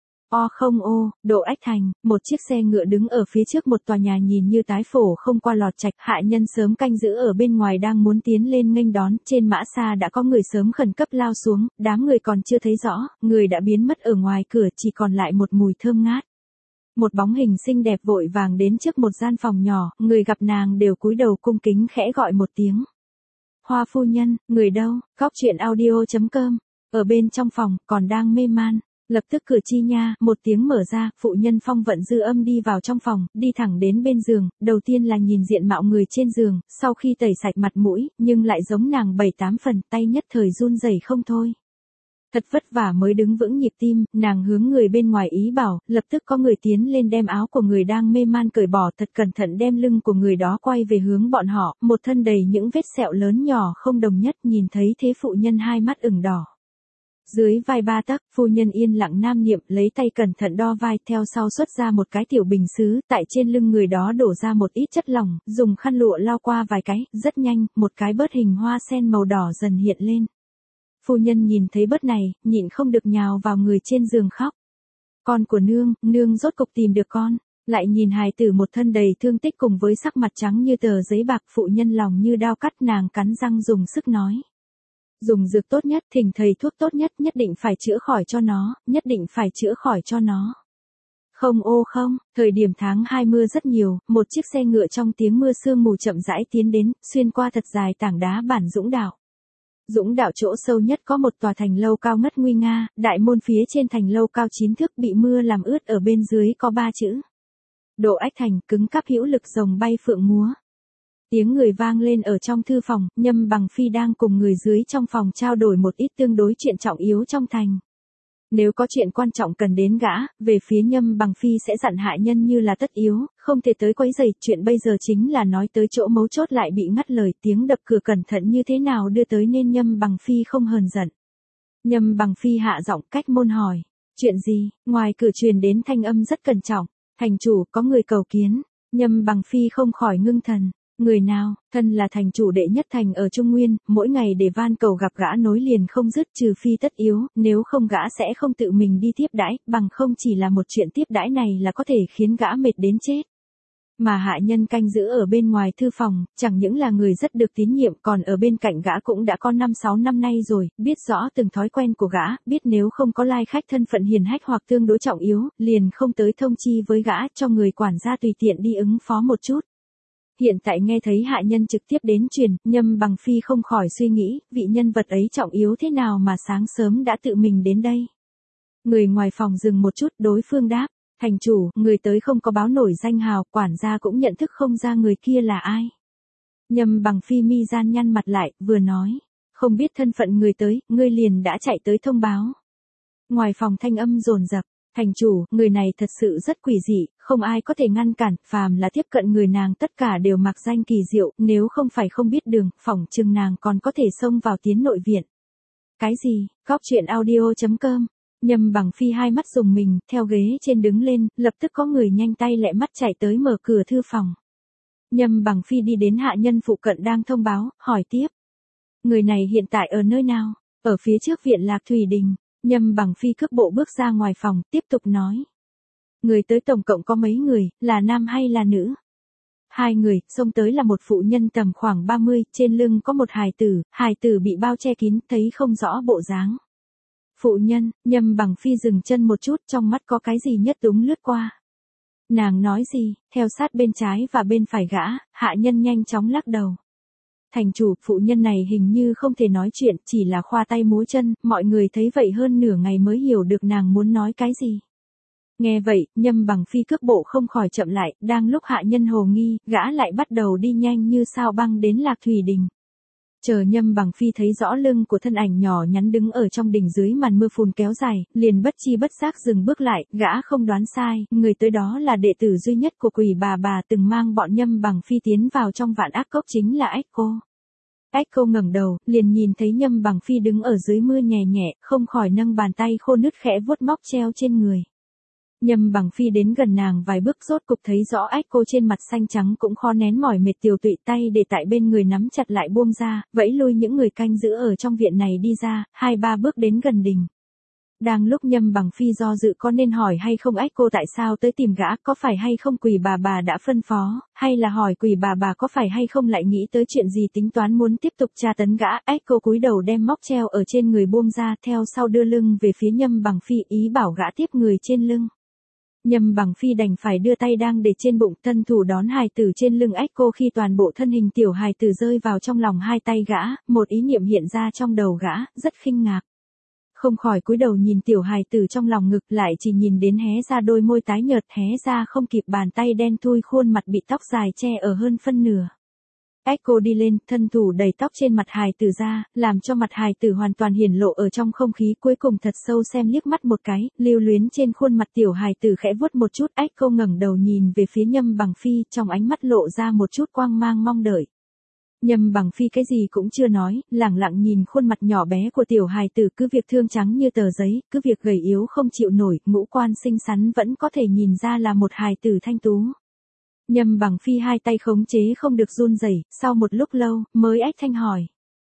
O không ô, Độ Ách Thành, một chiếc xe ngựa đứng ở phía trước một tòa nhà nhìn như tái phổ không qua lọt trạch, hạ nhân sớm canh giữ ở bên ngoài đang muốn tiến lên nghênh đón, trên mã xa đã có người sớm khẩn cấp lao xuống, đám người còn chưa thấy rõ, người đã biến mất ở ngoài cửa, chỉ còn lại một mùi thơm ngát. Một bóng hình xinh đẹp vội vàng đến trước một gian phòng nhỏ, người gặp nàng đều cúi đầu cung kính khẽ gọi một tiếng. Hoa phu nhân, người đâu? Góc truyện audio chấm com. Ở bên trong phòng, còn đang mê man. Lập tức cửa chi nha, một tiếng mở ra, phụ nhân phong vận dư âm đi vào trong phòng, đi thẳng đến bên giường, đầu tiên là nhìn diện mạo người trên giường, sau khi tẩy sạch mặt mũi, nhưng lại giống nàng bảy tám phần, tay nhất thời run rẩy không thôi. Thật vất vả mới đứng vững nhịp tim, nàng hướng người bên ngoài ý bảo, lập tức có người tiến lên đem áo của người đang mê man cởi bỏ, thật cẩn thận đem lưng của người đó quay về hướng bọn họ, một thân đầy những vết sẹo lớn nhỏ không đồng nhất, nhìn thấy thế phụ nhân hai mắt ửng đỏ. Dưới vai ba tấc, phu nhân yên lặng nam niệm, lấy tay cẩn thận đo vai, theo sau xuất ra một cái tiểu bình sứ, tại trên lưng người đó đổ ra một ít chất lỏng, dùng khăn lụa lau qua vài cái, rất nhanh, một cái bớt hình hoa sen màu đỏ dần hiện lên. Phu nhân nhìn thấy bớt này, nhịn không được nhào vào người trên giường khóc. Con của nương, nương rốt cục tìm được con. Lại nhìn hài tử một thân đầy thương tích cùng với sắc mặt trắng như tờ giấy bạc, phụ nhân lòng như đao cắt, nàng cắn răng dùng sức nói. Dùng dược tốt nhất, thỉnh thầy thuốc tốt nhất, nhất định phải chữa khỏi cho nó, nhất định phải chữa khỏi cho nó. Không ô không, thời điểm tháng hai mưa rất nhiều, một chiếc xe ngựa trong tiếng mưa sương mù chậm rãi tiến đến, xuyên qua thật dài tảng đá bản Dũng Đạo. Dũng Đạo chỗ sâu nhất có một tòa thành lâu cao ngất nguy nga, đại môn phía trên thành lâu cao chín thước bị mưa làm ướt, ở bên dưới có ba chữ. Độ Ách Thành, cứng cáp hữu lực, rồng bay phượng múa. Tiếng người vang lên ở trong thư phòng, Nhâm Bằng Phi đang cùng người dưới trong phòng trao đổi một ít tương đối chuyện trọng yếu trong thành. Nếu có chuyện quan trọng cần đến gã, về phía Nhâm Bằng Phi sẽ dặn hạ nhân như là tất yếu, không thể tới quấy rầy. Chuyện bây giờ chính là nói tới chỗ mấu chốt lại bị ngắt lời, tiếng đập cửa cẩn thận như thế nào đưa tới nên Nhâm Bằng Phi không hờn giận. Nhâm Bằng Phi hạ giọng cách môn hỏi, chuyện gì? Ngoài cửa truyền đến thanh âm rất cẩn trọng, thành chủ có người cầu kiến. Nhâm Bằng Phi không khỏi ngưng thần. Người nào? Thân là thành chủ đệ nhất thành ở Trung Nguyên, mỗi ngày để van cầu gặp gã nối liền không dứt, trừ phi tất yếu, nếu không gã sẽ không tự mình đi tiếp đãi, bằng không chỉ là một chuyện tiếp đãi này là có thể khiến gã mệt đến chết. Mà hạ nhân canh giữ ở bên ngoài thư phòng, chẳng những là người rất được tín nhiệm, còn ở bên cạnh gã cũng đã có năm sáu năm nay rồi, biết rõ từng thói quen của gã, biết nếu không có lai khách thân phận hiền hách hoặc tương đối trọng yếu, liền không tới thông chi với gã, cho người quản gia tùy tiện đi ứng phó một chút. Hiện tại nghe thấy hạ nhân trực tiếp đến truyền, Nhâm Bằng Phi không khỏi suy nghĩ, vị nhân vật ấy trọng yếu thế nào mà sáng sớm đã tự mình đến đây. Người ngoài phòng dừng một chút, đối phương đáp, thành chủ, người tới không có báo nổi danh hào, quản gia cũng nhận thức không ra người kia là ai. Nhâm Bằng Phi mi gian nhăn mặt lại, vừa nói, không biết thân phận người tới, ngươi liền đã chạy tới thông báo. Ngoài phòng thanh âm dồn dập. Thành chủ, người này thật sự rất quỷ dị, không ai có thể ngăn cản, phàm là tiếp cận người nàng tất cả đều mặc danh kỳ diệu, nếu không phải không biết đường, phỏng chừng nàng còn có thể xông vào tiến nội viện. Cái gì? Góc truyện audio chấm com. Nhâm Bằng Phi hai mắt rùng mình, theo ghế trên đứng lên, lập tức có người nhanh tay lẹ mắt chạy tới mở cửa thư phòng. Nhâm Bằng Phi đi đến hạ nhân phụ cận đang thông báo, hỏi tiếp. Người này hiện tại ở nơi nào? Ở phía trước viện Lạc Thủy Đình. Nhâm Bằng Phi cước bộ bước ra ngoài phòng, tiếp tục nói. Người tới tổng cộng có mấy người, là nam hay là nữ? Hai người, xông tới là một phụ nhân tầm khoảng ba mươi, trên lưng có một hài tử, hài tử bị bao che kín, thấy không rõ bộ dáng. Phụ nhân, Nhâm Bằng Phi dừng chân một chút, trong mắt có cái gì nhất đúng lướt qua. Nàng nói gì, theo sát bên trái và bên phải gã, hạ nhân nhanh chóng lắc đầu. Thành chủ, phụ nhân này hình như không thể nói chuyện, chỉ là khoa tay múa chân, mọi người thấy vậy hơn nửa ngày mới hiểu được nàng muốn nói cái gì. Nghe vậy, Nhâm Bằng Phi cước bộ không khỏi chậm lại, đang lúc hạ nhân hồ nghi, gã lại bắt đầu đi nhanh như sao băng đến Lạc Thủy Đình. Chờ Nhâm Bằng Phi thấy rõ lưng của thân ảnh nhỏ nhắn đứng ở trong đình dưới màn mưa phùn kéo dài, liền bất chi bất giác dừng bước lại, gã không đoán sai, người tới đó là đệ tử duy nhất của Quỷ bà bà từng mang bọn Nhâm Bằng Phi tiến vào trong Vạn Ác Cốc, chính là Ách Cô. Ách Cô ngẩng đầu, liền nhìn thấy Nhâm Bằng Phi đứng ở dưới mưa nhẹ nhẹ, không khỏi nâng bàn tay khô nứt khẽ vuốt móc treo trên người. Nhâm Bằng Phi đến gần nàng vài bước rốt cục thấy rõ Ách Cô trên mặt xanh trắng cũng khó nén mỏi mệt, tiểu tụy tay để tại bên người nắm chặt lại buông ra, vẫy lui những người canh giữ ở trong viện này đi ra, hai ba bước đến gần đình. Đang lúc Nhâm Bằng Phi do dự có nên hỏi hay không Ách Cô tại sao tới tìm gã, có phải hay không Quỷ bà bà đã phân phó, hay là hỏi Quỷ bà bà có phải hay không lại nghĩ tới chuyện gì tính toán muốn tiếp tục tra tấn gã. Ách Cô cúi đầu đem móc treo ở trên người buông ra, theo sau đưa lưng về phía Nhâm Bằng Phi, ý bảo gã tiếp người trên lưng. Nhâm Bằng Phi đành phải đưa tay đang để trên bụng, thân thủ đón hài tử trên lưng Ách Cô, khi toàn bộ thân hình tiểu hài tử rơi vào trong lòng hai tay gã, một ý niệm hiện ra trong đầu gã, rất khinh ngạc. Không khỏi cúi đầu nhìn tiểu hài tử trong lòng ngực, lại chỉ nhìn đến hé ra đôi môi tái nhợt, hé ra không kịp bàn tay đen thui, khuôn mặt bị tóc dài che ở hơn phân nửa. Ách Cô đi lên, thân thủ đẩy tóc trên mặt hài tử ra, làm cho mặt hài tử hoàn toàn hiển lộ ở trong không khí, cuối cùng thật sâu xem liếc mắt một cái, lưu luyến trên khuôn mặt tiểu hài tử khẽ vuốt một chút. Ách Cô ngẩng đầu nhìn về phía Nhâm Bằng Phi, trong ánh mắt lộ ra một chút quang mang mong đợi. Nhâm Bằng Phi cái gì cũng chưa nói, lẳng lặng nhìn khuôn mặt nhỏ bé của tiểu hài tử, cứ việc thương trắng như tờ giấy, cứ việc gầy yếu không chịu nổi, ngũ quan xinh xắn vẫn có thể nhìn ra là một hài tử thanh tú. Nhâm Bằng Phi hai tay khống chế không được run rẩy, sau một lúc lâu, mới ách thanh hỏi.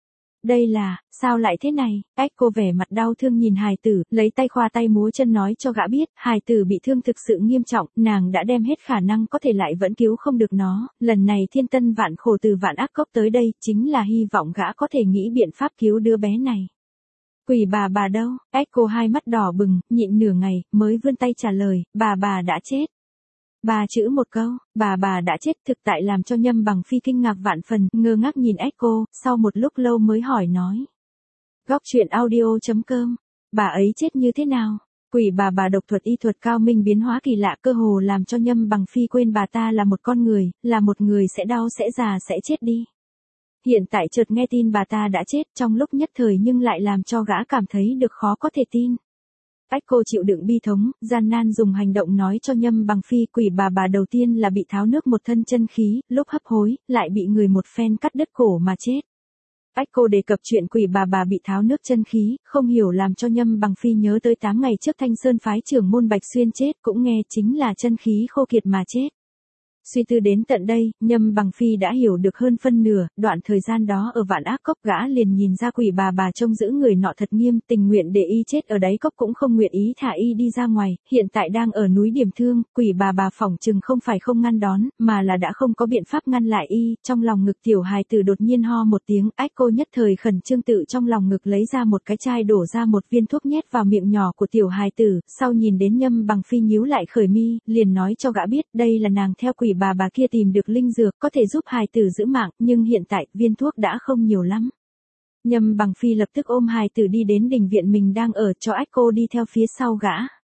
đây là, sao lại thế này? Echo vẻ mặt đau thương nhìn hài tử, lấy tay khoa tay múa chân nói cho gã biết, hài tử bị thương thực sự nghiêm trọng, nàng đã đem hết khả năng có thể lại vẫn cứu không được nó, lần này thiên tân vạn khổ từ vạn ác cốc tới đây, chính là hy vọng gã có thể nghĩ biện pháp cứu đứa bé này. Quỷ bà bà đâu? Echo hai mắt đỏ bừng, nhịn nửa ngày, mới vươn tay trả lời, bà bà đã chết. Ba chữ một câu, bà bà đã chết thực tại làm cho Nhâm Bằng Phi kinh ngạc vạn phần, ngơ ngác nhìn Echo, sau một lúc lâu mới hỏi nói. Góc truyện audio.com, bà ấy chết như thế nào? Quỷ bà bà độc thuật y thuật cao minh biến hóa kỳ lạ cơ hồ làm cho Nhâm Bằng Phi quên bà ta là một con người, là một người sẽ đau sẽ già sẽ chết đi. Hiện tại chợt nghe tin bà ta đã chết trong lúc nhất thời nhưng lại làm cho gã cảm thấy được khó có thể tin. Echo chịu đựng bi thống, gian nan dùng hành động nói cho Nhâm Bằng Phi quỷ bà bà đầu tiên là bị tháo nước một thân chân khí, lúc hấp hối, lại bị người một phen cắt đứt cổ mà chết. Echo đề cập chuyện quỷ bà bà bị tháo nước chân khí, không hiểu làm cho Nhâm Bằng Phi nhớ tới tám ngày trước Thanh Sơn phái trưởng môn Bạch Xuyên chết cũng nghe chính là chân khí khô kiệt mà chết. Suy tư đến tận đây, Nhâm Bằng Phi đã hiểu được hơn phân nửa, đoạn thời gian đó ở Vạn Ác Cốc gã liền nhìn ra quỷ bà bà trông giữ người nọ thật nghiêm, tình nguyện để y chết ở đáy cốc cũng không nguyện ý thả y đi ra ngoài, hiện tại đang ở núi Điểm Thương, quỷ bà bà phỏng chừng không phải không ngăn đón, mà là đã không có biện pháp ngăn lại y, trong lòng ngực tiểu hài tử đột nhiên ho một tiếng, Echo nhất thời khẩn trương tự trong lòng ngực lấy ra một cái chai đổ ra một viên thuốc nhét vào miệng nhỏ của tiểu hài tử, sau nhìn đến Nhâm Bằng Phi nhíu lại khởi mi, liền nói cho gã biết đây là nàng theo quỷ bà bà kia tìm được linh dược có thể giúp hài tử giữ mạng, nhưng hiện tại viên thuốc đã không nhiều lắm. Nhâm Bằng Phi lập tức ôm hài tử đi đến đình viện mình đang ở, cho Echo đi theo phía sau gã.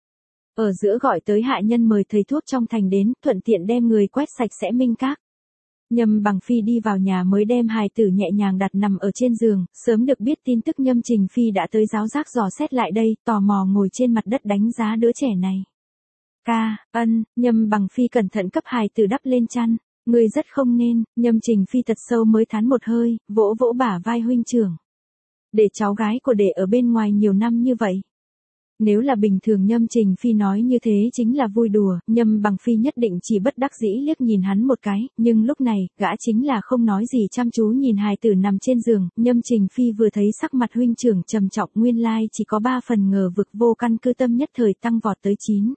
Ở giữa gọi tới hạ nhân mời thầy thuốc trong thành đến, thuận tiện đem người quét sạch sẽ minh các. Nhâm Bằng Phi đi vào nhà mới đem hài tử nhẹ nhàng đặt nằm ở trên giường, sớm được biết tin tức Nhâm Trình Phi đã tới giáo giác dò xét lại đây, tò mò ngồi trên mặt đất đánh giá đứa trẻ này. Ca, ân, Nhâm Bằng Phi cẩn thận cấp hài tử đắp lên chăn, người rất không nên, Nhâm Trình Phi thật sâu mới thán một hơi, vỗ vỗ bả vai huynh trưởng. Để cháu gái của đệ ở bên ngoài nhiều năm như vậy. Nếu là bình thường Nhâm Trình Phi nói như thế chính là vui đùa, Nhâm Bằng Phi nhất định chỉ bất đắc dĩ liếc nhìn hắn một cái, nhưng lúc này, gã chính là không nói gì chăm chú nhìn hài tử nằm trên giường, Nhâm Trình Phi vừa thấy sắc mặt huynh trưởng trầm trọng nguyên lai chỉ có ba phần ngờ vực vô căn cứ tâm nhất thời tăng vọt tới chín.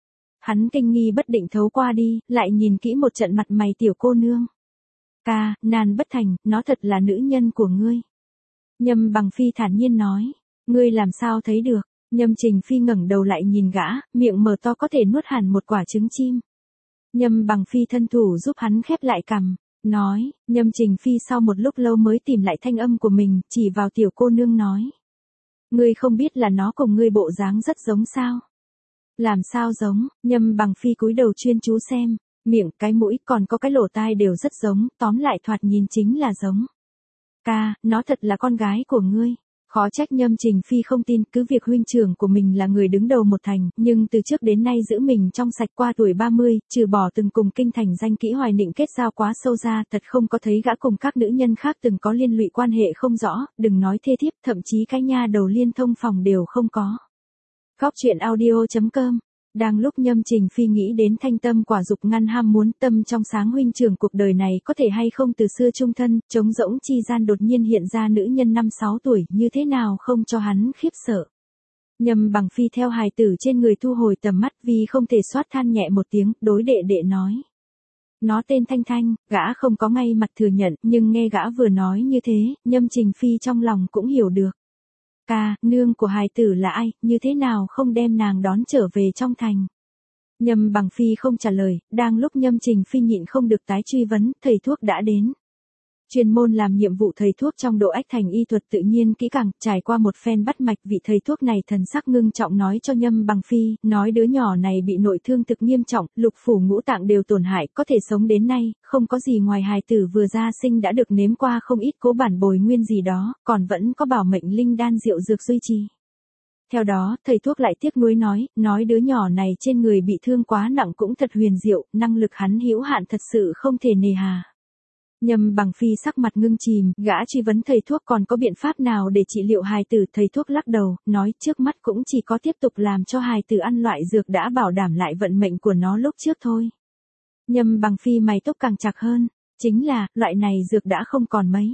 Hắn kinh nghi bất định thấu qua đi, lại nhìn kỹ một trận mặt mày tiểu cô nương. Ca, nan bất thành, nó thật là nữ nhân của ngươi. Nhâm Bằng Phi thản nhiên nói, ngươi làm sao thấy được? Nhâm Trình Phi ngẩng đầu lại nhìn gã, miệng mở to có thể nuốt hẳn một quả trứng chim. Nhâm Bằng Phi thân thủ giúp hắn khép lại cằm, nói, Nhâm Trình Phi sau một lúc lâu mới tìm lại thanh âm của mình, chỉ vào tiểu cô nương nói. Ngươi không biết là nó cùng ngươi bộ dáng rất giống sao? Làm sao giống? Nhâm Bằng Phi cúi đầu chuyên chú xem, miệng, cái mũi, còn có cái lỗ tai đều rất giống, tóm lại thoạt nhìn chính là giống. Ca, nó thật là con gái của ngươi. Khó trách Nhâm Trình Phi không tin, cứ việc huynh trưởng của mình là người đứng đầu một thành, nhưng từ trước đến nay giữ mình trong sạch qua tuổi ba mươi, trừ bỏ từng cùng kinh thành danh kỹ Hoài Nịnh kết giao quá sâu ra, thật không có thấy gã cùng các nữ nhân khác từng có liên lụy quan hệ không rõ, đừng nói thê thiếp, thậm chí cái nha đầu liên thông phòng đều không có. Góc truyện audio.com. Đang lúc Nhâm Trình Phi nghĩ đến thanh tâm quả dục ngăn ham muốn tâm trong sáng huynh trưởng cuộc đời này có thể hay không từ xưa chung thân, trống rỗng chi gian đột nhiên hiện ra nữ nhân năm sáu tuổi như thế nào không cho hắn khiếp sợ. Nhâm Bằng Phi theo hài tử trên người thu hồi tầm mắt vì không thể soát than nhẹ một tiếng, đối đệ đệ nói. Nó tên Thanh Thanh, gã không có ngay mặt thừa nhận, nhưng nghe gã vừa nói như thế, Nhâm Trình Phi trong lòng cũng hiểu được. Ca, nương của hài tử là ai, như thế nào không đem nàng đón trở về trong thành? Nhâm Bằng Phi không trả lời, đang lúc Nhâm Trình Phi nhịn không được tái truy vấn, thầy thuốc đã đến. Chuyên môn làm nhiệm vụ thầy thuốc trong độ ách thành y thuật tự nhiên kỹ càng, trải qua một phen bắt mạch vị thầy thuốc này thần sắc ngưng trọng nói cho Nhâm Bằng Phi, nói đứa nhỏ này bị nội thương thực nghiêm trọng, lục phủ ngũ tạng đều tổn hại, có thể sống đến nay, không có gì ngoài hài tử vừa ra sinh đã được nếm qua không ít cố bản bồi nguyên gì đó, còn vẫn có bảo mệnh linh đan rượu dược duy trì. Theo đó, thầy thuốc lại tiếc nuối nói, nói đứa nhỏ này trên người bị thương quá nặng cũng thật huyền diệu, năng lực hắn hữu hạn thật sự không thể nề hà. Nhâm Bằng Phi sắc mặt ngưng chìm, gã truy vấn thầy thuốc còn có biện pháp nào để trị liệu hài tử, thầy thuốc lắc đầu, nói trước mắt cũng chỉ có tiếp tục làm cho hài tử ăn loại dược đã bảo đảm lại vận mệnh của nó lúc trước thôi. Nhâm Bằng Phi mày tóc càng chặt hơn, chính là, loại này dược đã không còn mấy.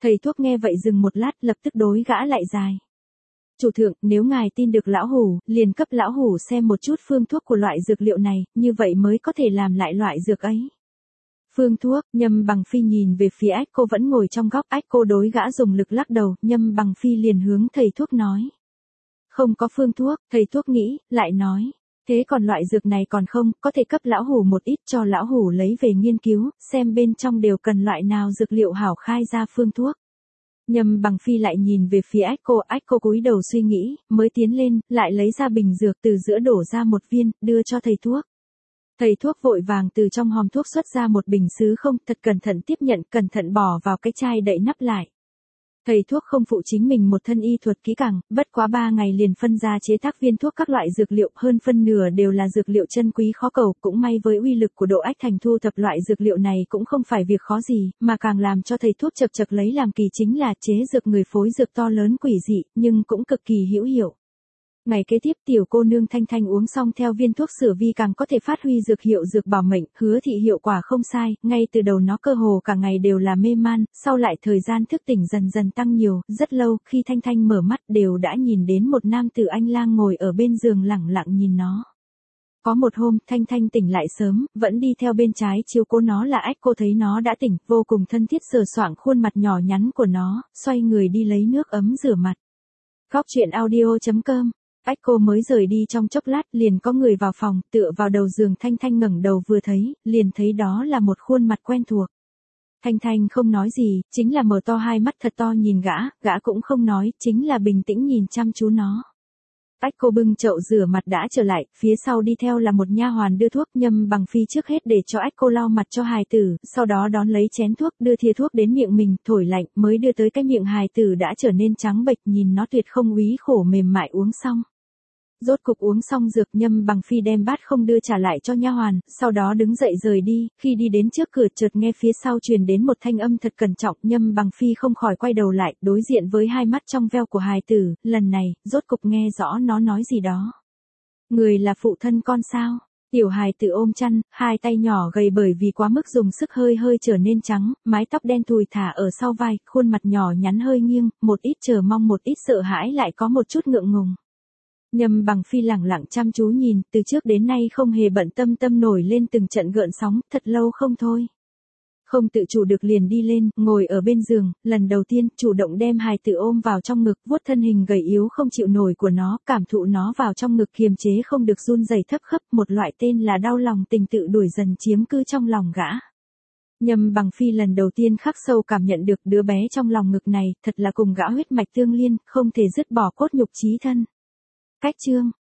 Thầy thuốc nghe vậy dừng một lát, lập tức đối gã lại dài. Chủ thượng, nếu ngài tin được lão hủ, liền cấp lão hủ xem một chút phương thuốc của loại dược liệu này, như vậy mới có thể làm lại loại dược ấy. Phương thuốc, Nhâm Bằng Phi nhìn về phía Ách Cô vẫn ngồi trong góc, Ách Cô đối gã dùng lực lắc đầu, Nhâm Bằng Phi liền hướng thầy thuốc nói. Không có phương thuốc, thầy thuốc nghĩ, lại nói. Thế còn loại dược này còn không, có thể cấp lão hủ một ít cho lão hủ lấy về nghiên cứu, xem bên trong đều cần loại nào dược liệu hảo khai ra phương thuốc. Nhâm Bằng Phi lại nhìn về phía Ách Cô, Ách Cô cúi đầu suy nghĩ, mới tiến lên, lại lấy ra bình dược từ giữa đổ ra một viên, đưa cho thầy thuốc. Thầy thuốc vội vàng từ trong hòm thuốc xuất ra một bình sứ không, thật cẩn thận tiếp nhận, cẩn thận bỏ vào cái chai đậy nắp lại. Thầy thuốc không phụ chính mình một thân y thuật kỹ càng, bất quá ba ngày liền phân ra chế tác viên thuốc các loại dược liệu, hơn phân nửa đều là dược liệu chân quý khó cầu, cũng may với uy lực của Độ Ách Thành thu thập loại dược liệu này cũng không phải việc khó gì, mà càng làm cho thầy thuốc chật chật lấy làm kỳ chính là chế dược người phối dược to lớn quỷ dị, nhưng cũng cực kỳ hữu hiệu. Ngày kế tiếp tiểu cô nương Thanh Thanh uống xong theo viên thuốc sửa vi càng có thể phát huy dược hiệu dược bảo mệnh, hứa thị hiệu quả không sai, ngay từ đầu nó cơ hồ cả ngày đều là mê man, sau lại thời gian thức tỉnh dần dần tăng nhiều, rất lâu, khi Thanh Thanh mở mắt đều đã nhìn đến một nam tử anh lang ngồi ở bên giường lẳng lặng nhìn nó. Có một hôm, Thanh Thanh tỉnh lại sớm, vẫn đi theo bên trái chiếu cố nó là Ách Cô thấy nó đã tỉnh, vô cùng thân thiết sờ soạng khuôn mặt nhỏ nhắn của nó, xoay người đi lấy nước ấm rửa mặt. Góc truyện audio chấm com. Ách Cô mới rời đi trong chốc lát, liền có người vào phòng, tựa vào đầu giường. Thanh Thanh ngẩng đầu vừa thấy, liền thấy đó là một khuôn mặt quen thuộc. Thanh Thanh không nói gì, chính là mở to hai mắt thật to nhìn gã, gã cũng không nói, chính là bình tĩnh nhìn chăm chú nó. Ách Cô bưng chậu rửa mặt đã trở lại, phía sau đi theo là một nha hoàn đưa thuốc. Nhâm Bằng Phi trước hết để cho Ách Cô lau mặt cho hài tử, sau đó đón lấy chén thuốc, đưa thìa thuốc đến miệng mình, thổi lạnh, mới đưa tới cái miệng hài tử đã trở nên trắng bệch, nhìn nó tuyệt không úy khổ mềm mại uống xong. Rốt cục uống xong dược, Nhâm Bằng Phi đem bát không đưa trả lại cho nha hoàn, sau đó đứng dậy rời đi, khi đi đến trước cửa chợt nghe phía sau truyền đến một thanh âm thật cẩn trọng, Nhâm Bằng Phi không khỏi quay đầu lại, đối diện với hai mắt trong veo của hài tử, lần này, rốt cục nghe rõ nó nói gì đó. Người là phụ thân con sao? Tiểu hài tử ôm chăn, hai tay nhỏ gầy bởi vì quá mức dùng sức hơi hơi trở nên trắng, mái tóc đen thùi thả ở sau vai, khuôn mặt nhỏ nhắn hơi nghiêng, một ít chờ mong một ít sợ hãi lại có một chút ngượng ngùng. Nhâm Bằng Phi lẳng lặng chăm chú nhìn, từ trước đến nay không hề bận tâm tâm nổi lên từng trận gợn sóng, thật lâu không thôi. Không tự chủ được liền đi lên, ngồi ở bên giường, lần đầu tiên, chủ động đem hài tử ôm vào trong ngực, vuốt thân hình gầy yếu không chịu nổi của nó, cảm thụ nó vào trong ngực kiềm chế không được run rẩy thấp khấp, một loại tên là đau lòng tình tự đuổi dần chiếm cư trong lòng gã. Nhâm Bằng Phi lần đầu tiên khắc sâu cảm nhận được đứa bé trong lòng ngực này, thật là cùng gã huyết mạch tương liên, không thể dứt bỏ cốt nhục chí thân. Cách chương